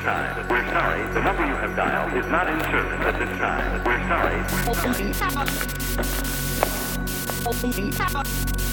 time. We're sorry. The number you have dialed is not in service at this time. We're sorry.